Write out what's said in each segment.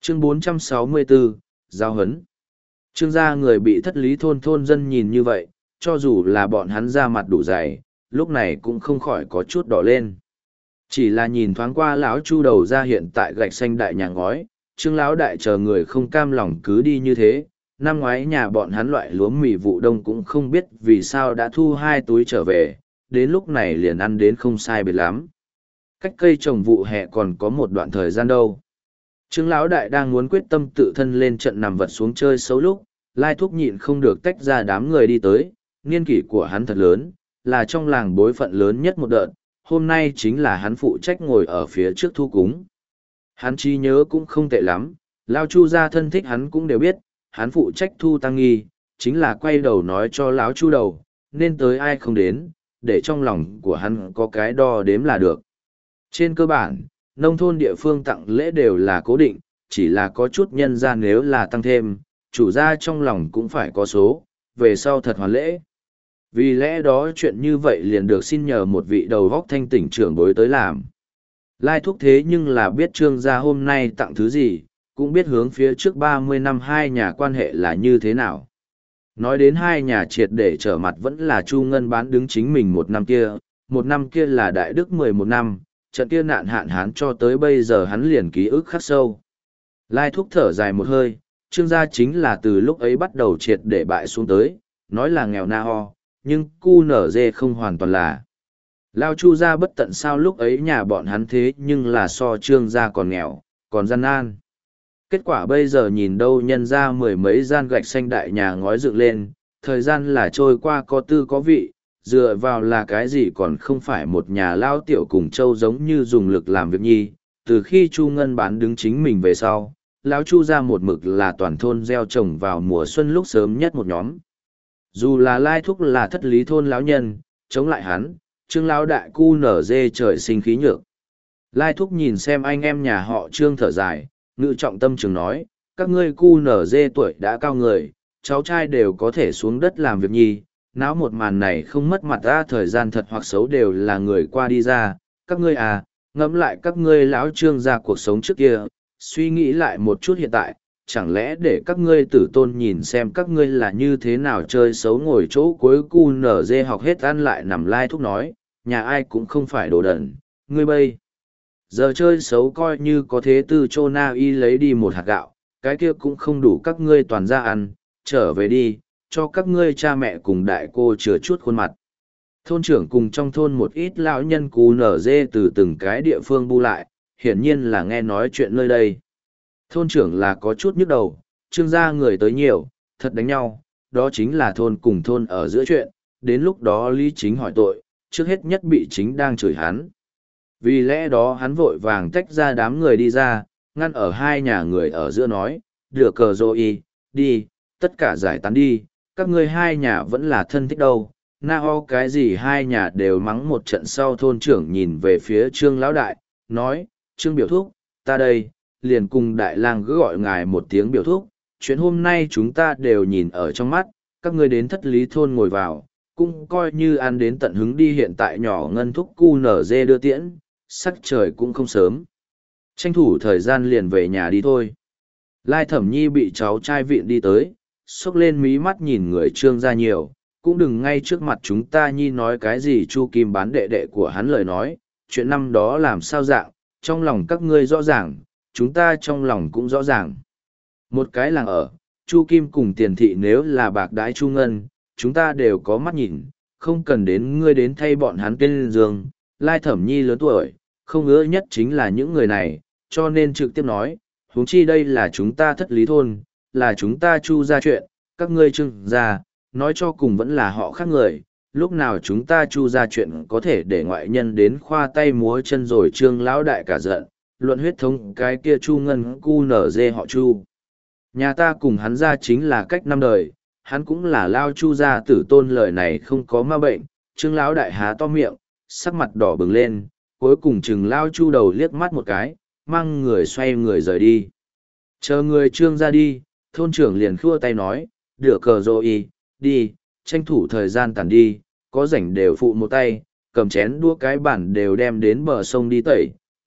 Chương 464, Giao hấn. Trương gia người bị thất lý thôn dân nhìn như vậy, cho dù là bọn hắn ra mặt đủ dày, lúc này cũng không khỏi có chút đỏ lên. Chỉ là nhìn thoáng qua lão Chu đầu ra hiện tại gạch xanh đại nhà ngói, Trương lão đại chờ người không cam lòng cứ đi như thế. Năm ngoái nhà bọn hắn loại lúa mì vụ đông cũng không biết vì sao đã thu 2 túi trở về, đến lúc này liền ăn đến không sai biệt lắm. Cách cây trồng vụ hè còn có một đoạn thời gian đâu. Trương lão đại đang muốn quyết tâm tự thân lên trận nằm vật xuống chơi xấu lúc, Lai Thúc nhịn không được tách ra đám người đi tới, niên kỷ của hắn thật lớn, là trong làng bối phận lớn nhất một đợt, hôm nay chính là hắn phụ trách ngồi ở phía trước thu cúng. Hắn trí nhớ cũng không tệ lắm, Lao Chu gia thân thích hắn cũng đều biết, hắn phụ trách thu tăng nghi, chính là quay đầu nói cho lão Chu đầu, nên tới ai không đến, để trong lòng của hắn có cái đo đếm là được. Trên cơ bản, nông thôn địa phương tặng lễ đều là cố định, chỉ là có chút nhân gian nếu là tăng thêm, chủ gia trong lòng cũng phải có số, về sau thật hoàn lễ. Vì lẽ đó chuyện như vậy liền được xin nhờ một vị đầu vóc thanh tỉnh trưởng bối tới làm. Lai Thúc thế nhưng là biết Trương gia hôm nay tặng thứ gì, cũng biết hướng phía trước 30 năm hai nhà quan hệ là như thế nào. Nói đến hai nhà triệt để trở mặt vẫn là Chu Ngân bán đứng chính mình một năm kia là Đại Đức 11 năm, trận kia nạn hạn hán cho tới bây giờ hắn liền ký ức khắc sâu. Lai Thúc thở dài một hơi, Trương gia chính là từ lúc ấy bắt đầu triệt để bại xuống tới, nói là nghèo na ho, nhưng cu nở dê không hoàn toàn là. Lao Chu gia bất tận sao lúc ấy nhà bọn hắn thế nhưng là so Trương gia còn nghèo, còn gian nan. Kết quả bây giờ nhìn đâu nhân ra 10 mấy gian gạch xanh đại nhà ngói dựng lên, thời gian là trôi qua có tư có vị, dựa vào là cái gì còn không phải một nhà lao tiểu cùng châu giống như dùng lực làm việc nhi. Từ khi Chu Ngân bán đứng chính mình về sau, lão Chu ra một mực là toàn thôn gieo trồng vào mùa xuân lúc sớm nhất một nhóm. Dù là Lai Thúc là thất lý thôn lão nhân, chống lại hắn, Trương lão đại cu nở dê trời sinh khí nhược. Lai Thúc nhìn xem anh em nhà họ Trương thở dài, ngự trọng tâm trường nói, các ngươi cu nở dê tuổi đã cao người, cháu trai đều có thể xuống đất làm việc nhi, náo một màn này không mất mặt ra, thời gian thật hoặc xấu đều là người qua đi ra, các ngươi à, ngẫm lại các ngươi lão Trương ra cuộc sống trước kia, suy nghĩ lại một chút hiện tại, chẳng lẽ để các ngươi tử tôn nhìn xem các ngươi là như thế nào chơi xấu ngồi chỗ cuối cu nở dê học hết ăn lại nằm Lai Thúc nói, nhà ai cũng không phải đồ đẩn, ngươi bây giờ chơi xấu coi như có thế tư chô na y lấy đi một hạt gạo, cái kia cũng không đủ các ngươi toàn ra ăn, trở về đi, cho các ngươi cha mẹ cùng đại cô chừa chút khuôn mặt. Thôn trưởng cùng trong thôn một ít lão nhân cú nở dê từ từng cái địa phương bu lại, hiển nhiên là nghe nói chuyện nơi đây. Thôn trưởng là có chút nhức đầu, Trương gia người tới nhiều, thật đánh nhau, đó chính là thôn cùng thôn ở giữa chuyện, đến lúc đó Lý Chính hỏi tội, trước hết nhất bị Chính đang chửi hắn. Vì lẽ đó hắn vội vàng tách ra đám người đi ra, ngăn ở hai nhà người ở giữa nói, đưa cờ rồi đi, tất cả giải tán đi, các ngươi hai nhà vẫn là thân thích đâu. Na ho cái gì hai nhà đều mắng một trận sau thôn trưởng nhìn về phía Trương lão đại, nói, Trương biểu thúc, ta đây, liền cùng đại lang cứ gọi ngài một tiếng biểu thúc, chuyện hôm nay chúng ta đều nhìn ở trong mắt, các ngươi đến thất lý thôn ngồi vào, cũng coi như ăn đến tận hứng đi hiện tại nhỏ ngân thúc cu nở dê đưa tiễn, sắc trời cũng không sớm. Tranh thủ thời gian liền về nhà đi thôi. Lai Thẩm Nhi bị cháu trai viện đi tới, xốc lên mí mắt nhìn người Trương gia nhiều, cũng đừng ngay trước mặt chúng ta Nhi nói cái gì Chu Kim bán đệ đệ của hắn lời nói, chuyện năm đó làm sao dạng, trong lòng các ngươi rõ ràng, chúng ta trong lòng cũng rõ ràng. Một cái làng ở, Chu Kim cùng Tiền Thị nếu là bạc đãi Chu Ngân, chúng ta đều có mắt nhìn, không cần đến ngươi đến thay bọn hắn tên giường. Lai Thẩm Nhi lớn tuổi, không ưa nhất chính là những người này, cho nên trực tiếp nói, huống chi đây là chúng ta thất lý thôn, là chúng ta Chu ra chuyện, các ngươi Trương gia, nói cho cùng vẫn là họ khác người, lúc nào chúng ta Chu ra chuyện có thể để ngoại nhân đến khoa tay múa chân rồi Trương lão đại cả giận, luận huyết thống cái kia Chu Ngân cu nở dê họ Chu. Nhà ta cùng hắn ra chính là cách năm đời, hắn cũng là lao Chu gia tử tôn lời này không có ma bệnh, Trương lão đại há to miệng, sắc mặt đỏ bừng lên, cuối cùng chừng lao Chu đầu liếc mắt một cái, mang người xoay người rời đi. Chờ người Trương ra đi, thôn trưởng liền khua tay nói, đưa cờ rồi đi, tranh thủ thời gian tàn đi, có rảnh đều phụ một tay, cầm chén đua cái bản đều đem đến bờ sông đi tẩy,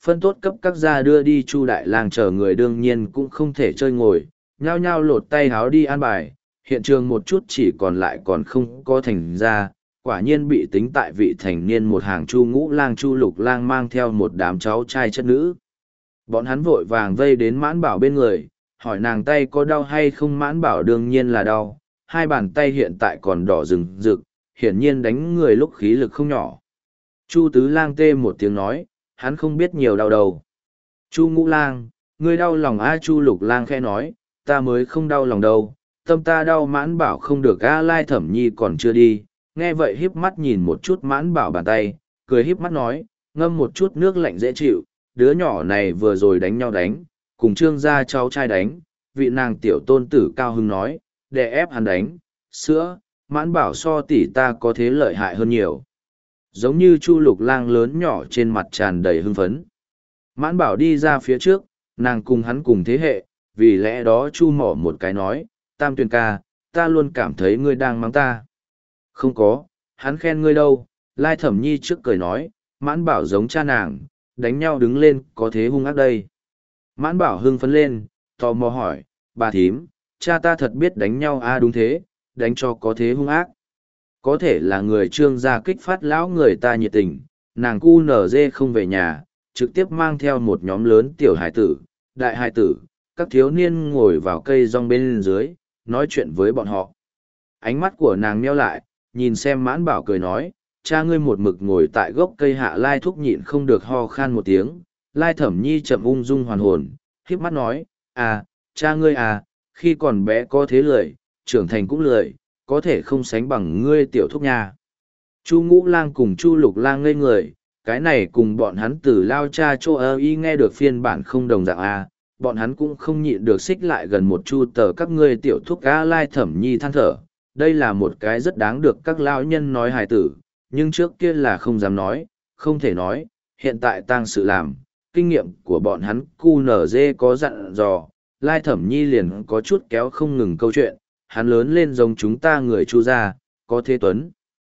phân tốt cấp các gia đưa đi Chu Đại Lang chờ người đương nhiên cũng không thể chơi ngồi, nhao nhao lột tay háo đi an bài, hiện trường một chút chỉ còn lại còn không có thành ra, quả nhiên bị tính tại vị thành niên một hàng Chu Ngũ Lang Chu Lục Lang mang theo một đám cháu trai chất nữ. Bọn hắn vội vàng vây đến Mãn Bảo bên người, hỏi nàng tay có đau hay không. Mãn Bảo đương nhiên là đau, hai bàn tay hiện tại còn đỏ rừng rực, hiển nhiên đánh người lúc khí lực không nhỏ. Chu Tứ Lang tê một tiếng nói, hắn không biết nhiều đau đầu. Chu Ngũ Lang, ngươi đau lòng a? Chu Lục Lang khẽ nói, ta mới không đau lòng đâu, tâm ta đau. Mãn Bảo không được a. Lai Thẩm Nhi còn chưa đi, nghe vậy híp mắt nhìn một chút Mãn Bảo bàn tay, cười híp mắt nói, ngâm một chút nước lạnh dễ chịu, đứa nhỏ này vừa rồi đánh nhau đánh, cùng Trương gia cháu trai đánh, vị nàng tiểu tôn tử cao hứng nói, để ép hắn đánh, sữa, Mãn Bảo so tỷ ta có thế lợi hại hơn nhiều. Giống như Chu Lục Lang lớn nhỏ trên mặt tràn đầy hưng phấn. Mãn Bảo đi ra phía trước, nàng cùng hắn cùng thế hệ, vì lẽ đó Chu mỏ một cái nói, Tam Tuyền ca, ta luôn cảm thấy ngươi đang mắng ta. Không có, hắn khen ngươi đâu. Lai Thẩm Nhi trước cười nói, Mãn Bảo giống cha nàng, đánh nhau đứng lên có thế hung ác đây. Mãn Bảo hưng phấn lên, tò mò hỏi, bà thím, cha ta thật biết đánh nhau à? Đúng thế, đánh cho có thế hung ác. Có thể là người Trương gia kích phát lão người ta nhiệt tình, nàng cu nở dê không về nhà, trực tiếp mang theo một nhóm lớn tiểu hải tử, đại hải tử, các thiếu niên ngồi vào cây rong bên dưới, nói chuyện với bọn họ. Ánh mắt của nàng nheo lại, nhìn xem Mãn Bảo cười nói, cha ngươi một mực ngồi tại gốc cây hạ. Lai Thúc nhịn không được ho khan một tiếng. Lai Thẩm Nhi chậm ung dung hoàn hồn, khiếp mắt nói, à, cha ngươi à, khi còn bé có thế lười, trưởng thành cũng lười, có thể không sánh bằng ngươi tiểu thúc nha. Chu Ngũ Lang cùng Chu Lục Lang ngây người, cái này cùng bọn hắn từ lao cha chô ơ y nghe được phiên bản không đồng dạng à, bọn hắn cũng không nhịn được xích lại gần một chu tờ các ngươi tiểu thúc á. Lai Thẩm Nhi than thở, đây là một cái rất đáng được các lão nhân nói hài tử, nhưng trước kia là không dám nói, không thể nói, hiện tại tang sự làm, kinh nghiệm của bọn hắn QNZ có dặn dò, Lai Thẩm Nhi liền có chút kéo không ngừng câu chuyện, hắn lớn lên giống chúng ta người Chu gia, có thế tuấn.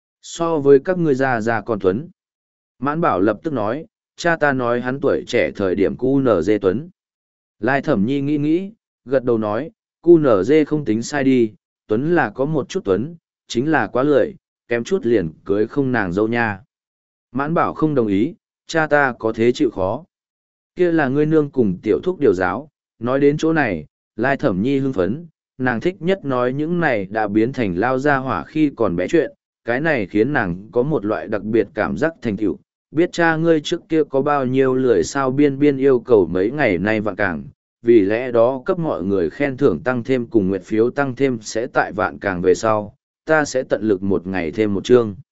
So với các ngươi già còn tuấn. Mãn Bảo lập tức nói, cha ta nói hắn tuổi trẻ thời điểm QNZ tuấn. Lai Thẩm Nhi nghĩ, gật đầu nói, QNZ không tính sai đi, tuấn là có một chút tuấn, chính là quá lười, kém chút liền cưới không nàng dâu nha. Mãn Bảo không đồng ý, cha ta có thế chịu khó. Kia là ngươi nương cùng tiểu thúc điều giáo. Nói đến chỗ này, Lai Thẩm Nhi hưng phấn, nàng thích nhất nói những này đã biến thành lao ra hỏa khi còn bé chuyện, cái này khiến nàng có một loại đặc biệt cảm giác thành tựu. Biết cha ngươi trước kia có bao nhiêu lười sao biên yêu cầu mấy ngày nay vạn càng, vì lẽ đó cấp mọi người khen thưởng tăng thêm cùng nguyệt phiếu tăng thêm sẽ tại vạn càng về sau, ta sẽ tận lực một ngày thêm một chương.